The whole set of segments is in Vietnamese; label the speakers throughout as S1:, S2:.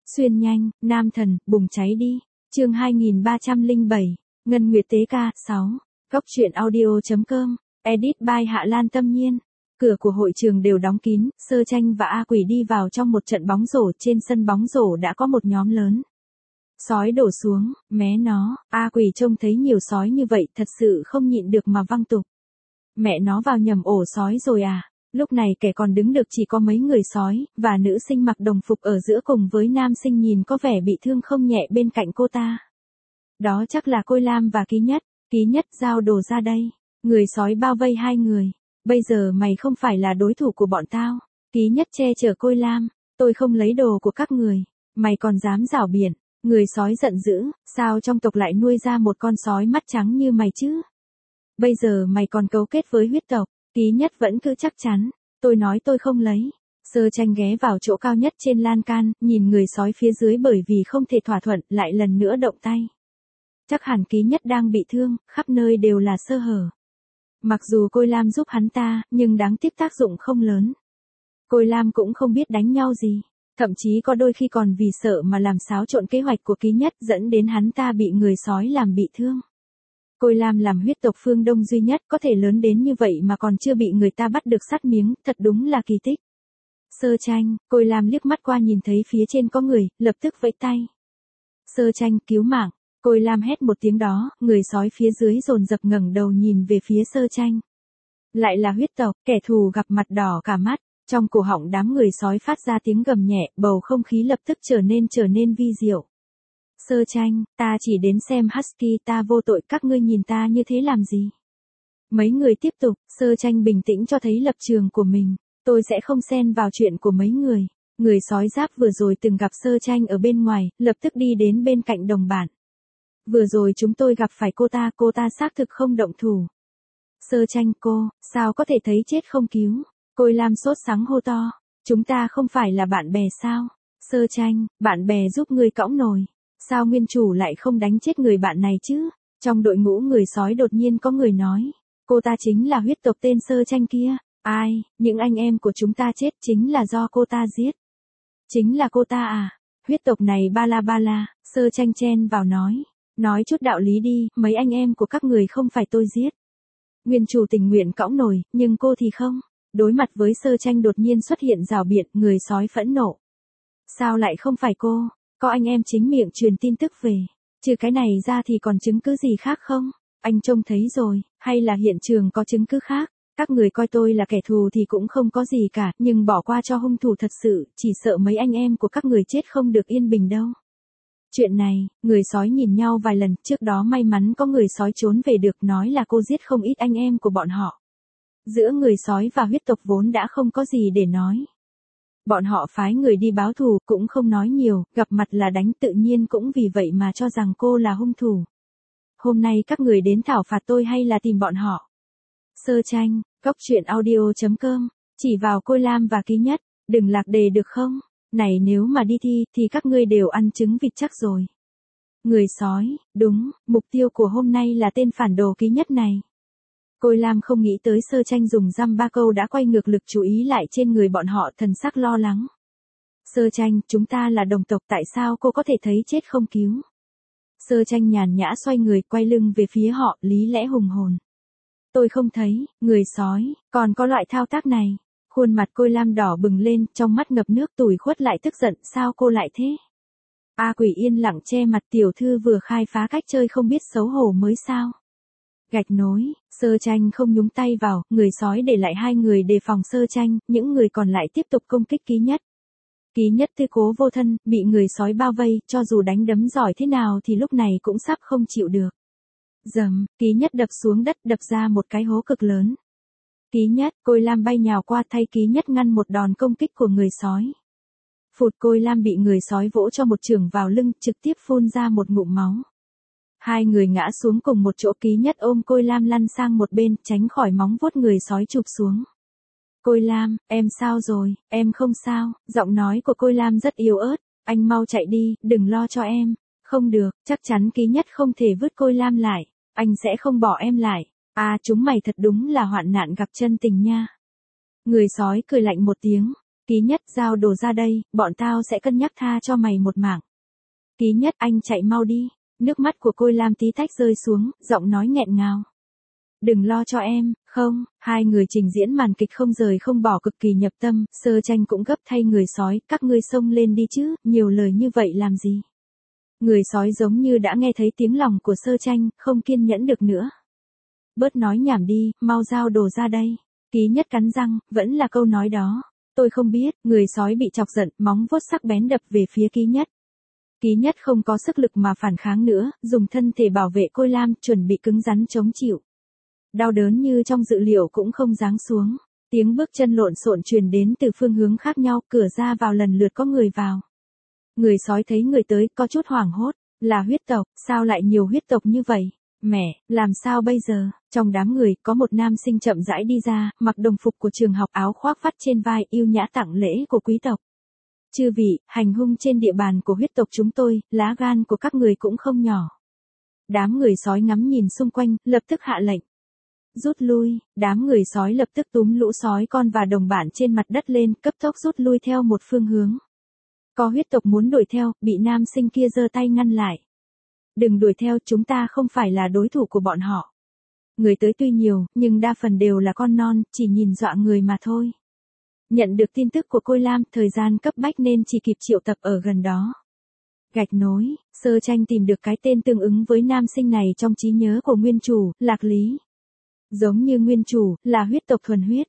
S1: Xuyên nhanh, nam thần, bùng cháy đi. Chương 2307, Ngân Nguyệt tế ca, 6. Góc truyện audio.com, edit by Hạ Lan Tâm Nhiên. Cửa của hội trường đều đóng kín, Sơ Tranh và A Quỷ đi vào trong một trận bóng rổ, trên sân bóng rổ đã có một nhóm lớn. Sói đổ xuống, mé nó, A Quỷ trông thấy nhiều sói như vậy thật sự không nhịn được mà văng tục. Mẹ nó vào nhầm ổ sói rồi à? Lúc này kẻ còn đứng được chỉ có mấy người sói, và nữ sinh mặc đồng phục ở giữa cùng với nam sinh nhìn có vẻ bị thương không nhẹ bên cạnh cô ta. Đó chắc là Côi Lam và Ký Nhất giao đồ ra đây. Người sói bao vây hai người. Bây giờ mày không phải là đối thủ của bọn tao. Ký Nhất che chở Côi Lam. Tôi không lấy đồ của các người. Mày còn dám rảo biện. Người sói giận dữ, sao trong tộc lại nuôi ra một con sói mắt trắng như mày chứ? Bây giờ mày còn cấu kết với huyết tộc. Ký Nhất vẫn cứ chắc chắn. Tôi nói tôi không lấy. Sơ Tranh ghé vào chỗ cao nhất trên lan can, nhìn người sói phía dưới bởi vì không thể thỏa thuận, lại lần nữa động tay. Chắc hẳn Ký Nhất đang bị thương, khắp nơi đều là sơ hở. Mặc dù Côi Lam giúp hắn ta, nhưng đáng tiếc tác dụng không lớn. Côi Lam cũng không biết đánh nhau gì. Thậm chí có đôi khi còn vì sợ mà làm xáo trộn kế hoạch của Ký Nhất dẫn đến hắn ta bị người sói làm bị thương. Côi Lam làm huyết tộc phương Đông duy nhất có thể lớn đến như vậy mà còn chưa bị người ta bắt được sắt miếng, thật đúng là kỳ tích. Sơ Tranh, Côi Lam liếc mắt qua nhìn thấy phía trên có người, lập tức vẫy tay. Sơ Tranh cứu mạng, Côi Lam hét một tiếng đó, người sói phía dưới dồn dập ngẩng đầu nhìn về phía Sơ Tranh. Lại là huyết tộc, kẻ thù gặp mặt đỏ cả mắt, trong cổ họng đám người sói phát ra tiếng gầm nhẹ, bầu không khí lập tức trở nên vi diệu. Sơ Tranh, ta chỉ đến xem Husky, ta vô tội, các ngươi nhìn ta như thế làm gì? Mấy người tiếp tục, Sơ Tranh bình tĩnh cho thấy lập trường của mình, tôi sẽ không xen vào chuyện của mấy người. Người sói giáp vừa rồi từng gặp Sơ Tranh ở bên ngoài, lập tức đi đến bên cạnh đồng bạn. Vừa rồi chúng tôi gặp phải cô ta xác thực không động thủ. Sơ Tranh, cô, sao có thể thấy chết không cứu? Côi Lam sốt sắng hô to, chúng ta không phải là bạn bè sao? Sơ Tranh, bạn bè giúp ngươi cõng nồi. Sao nguyên chủ lại không đánh chết người bạn này chứ? Trong đội ngũ người sói đột nhiên có người nói, cô ta chính là huyết tộc tên Sơ Tranh kia. Ai, những anh em của chúng ta chết chính là do cô ta giết. Chính là cô ta à? Huyết tộc này ba la, Sơ Tranh chen vào nói chút đạo lý đi, mấy anh em của các người không phải tôi giết. Nguyên chủ tình nguyện cõng nồi, nhưng cô thì không. Đối mặt với Sơ Tranh đột nhiên xuất hiện rào biện, người sói phẫn nộ. Sao lại không phải cô? Có anh em chính miệng truyền tin tức về. Trừ cái này ra thì còn chứng cứ gì khác không? Anh trông thấy rồi, hay là hiện trường có chứng cứ khác? Các người coi tôi là kẻ thù thì cũng không có gì cả, nhưng bỏ qua cho hung thủ thật sự, chỉ sợ mấy anh em của các người chết không được yên bình đâu. Chuyện này, người sói nhìn nhau vài lần, trước đó may mắn có người sói trốn về được, nói là cô giết không ít anh em của bọn họ. Giữa người sói và huyết tộc vốn đã không có gì để nói. Bọn họ phái người đi báo thù, cũng không nói nhiều, gặp mặt là đánh, tự nhiên cũng vì vậy mà cho rằng cô là hung thủ. Hôm nay các người đến thảo phạt tôi hay là tìm bọn họ? Sơ Tranh, góc truyện audio.com, chỉ vào Côi Lam và Ký Nhất, đừng lạc đề được không? Này nếu mà đi thi, thì các ngươi đều ăn trứng vịt chắc rồi. Người sói, đúng, mục tiêu của hôm nay là tên phản đồ Ký Nhất này. Côi Lam không nghĩ tới Sơ Tranh dùng dăm ba câu đã quay ngược lực chú ý lại trên người bọn họ, thần sắc lo lắng. Sơ Tranh, chúng ta là đồng tộc, tại sao cô có thể thấy chết không cứu? Sơ Tranh nhàn nhã xoay người, quay lưng về phía họ, lý lẽ hùng hồn. Tôi không thấy, người sói, còn có loại thao tác này. Khuôn mặt Côi Lam đỏ bừng lên, trong mắt ngập nước, tủi khuất lại tức giận, sao cô lại thế? A Quỷ yên lặng che mặt, tiểu thư vừa khai phá cách chơi không biết xấu hổ mới sao? Gạch nối, Sơ Tranh không nhúng tay vào, người sói để lại hai người đề phòng Sơ Tranh, những người còn lại tiếp tục công kích Ký Nhất. Ký Nhất tư cố vô thân, bị người sói bao vây, cho dù đánh đấm giỏi thế nào thì lúc này cũng sắp không chịu được. Dầm, Ký Nhất đập xuống đất, đập ra một cái hố cực lớn. Ký Nhất, Côi Lam bay nhào qua thay Ký Nhất ngăn một đòn công kích của người sói. Phụt, Côi Lam bị người sói vỗ cho một chưởng vào lưng, trực tiếp phun ra một ngụm máu. Hai người ngã xuống cùng một chỗ, Ký Nhất ôm Côi Lam lăn sang một bên, tránh khỏi móng vuốt người sói chụp xuống. Côi Lam, em sao rồi, em không sao, giọng nói của Côi Lam rất yếu ớt, anh mau chạy đi, đừng lo cho em. Không được, chắc chắn Ký Nhất không thể vứt Côi Lam lại, anh sẽ không bỏ em lại. À, chúng mày thật đúng là hoạn nạn gặp chân tình nha. Người sói cười lạnh một tiếng, Ký Nhất, giao đồ ra đây, bọn tao sẽ cân nhắc tha cho mày một mạng. Ký Nhất, anh chạy mau đi. Nước mắt của Côi Lam tí tách rơi xuống, giọng nói nghẹn ngào. Đừng lo cho em, không, hai người trình diễn màn kịch không rời không bỏ cực kỳ nhập tâm, Sơ Tranh cũng gấp thay người sói, các ngươi xông lên đi chứ, nhiều lời như vậy làm gì. Người sói giống như đã nghe thấy tiếng lòng của Sơ Tranh, không kiên nhẫn được nữa. Bớt nói nhảm đi, mau giao đồ ra đây. Ký Nhất cắn răng, vẫn là câu nói đó. Tôi không biết, người sói bị chọc giận, móng vuốt sắc bén đập về phía Ký Nhất. Ký Nhất không có sức lực mà phản kháng nữa, dùng thân thể bảo vệ Côi Lam, chuẩn bị cứng rắn chống chịu. Đau đớn như trong dự liệu cũng không giáng xuống. Tiếng bước chân lộn xộn truyền đến từ phương hướng khác nhau, cửa ra vào lần lượt có người vào. Người sói thấy người tới, có chút hoảng hốt. Là huyết tộc, sao lại nhiều huyết tộc như vậy? Mẹ, làm sao bây giờ? Trong đám người, có một nam sinh chậm rãi đi ra, mặc đồng phục của trường học, áo khoác vắt trên vai, yêu nhã tặng lễ của quý tộc. Chư vị, hành hung trên địa bàn của huyết tộc chúng tôi, lá gan của các người cũng không nhỏ. Đám người sói ngắm nhìn xung quanh, lập tức hạ lệnh. Rút lui, đám người sói lập tức túm lũ sói con và đồng bạn trên mặt đất lên, cấp tốc rút lui theo một phương hướng. Có huyết tộc muốn đuổi theo, bị nam sinh kia giơ tay ngăn lại. Đừng đuổi theo, chúng ta không phải là đối thủ của bọn họ. Người tới tuy nhiều, nhưng đa phần đều là con non, chỉ nhìn dọa người mà thôi. Nhận được tin tức của Côi Lam, thời gian cấp bách nên chỉ kịp triệu tập ở gần đó. Gạch nối, Sơ Tranh tìm được cái tên tương ứng với nam sinh này trong trí nhớ của nguyên chủ, Lạc Lý. Giống như nguyên chủ, là huyết tộc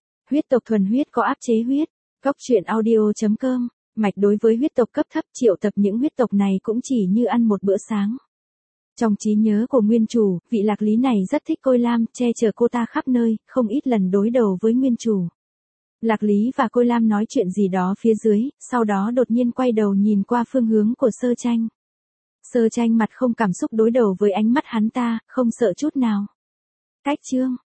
S1: thuần huyết có áp chế huyết. Góc truyện audio.com, mạch đối với huyết tộc cấp thấp, triệu tập những huyết tộc này cũng chỉ như ăn một bữa sáng. Trong trí nhớ của nguyên chủ, vị Lạc Lý này rất thích Côi Lam, che chở cô ta khắp nơi, không ít lần đối đầu với nguyên chủ. Lạc Lý và Côi Lam nói chuyện gì đó phía dưới, sau đó đột nhiên quay đầu nhìn qua phương hướng của Sơ Tranh. Sơ Tranh mặt không cảm xúc đối đầu với ánh mắt hắn ta, không sợ chút nào. Cách chương.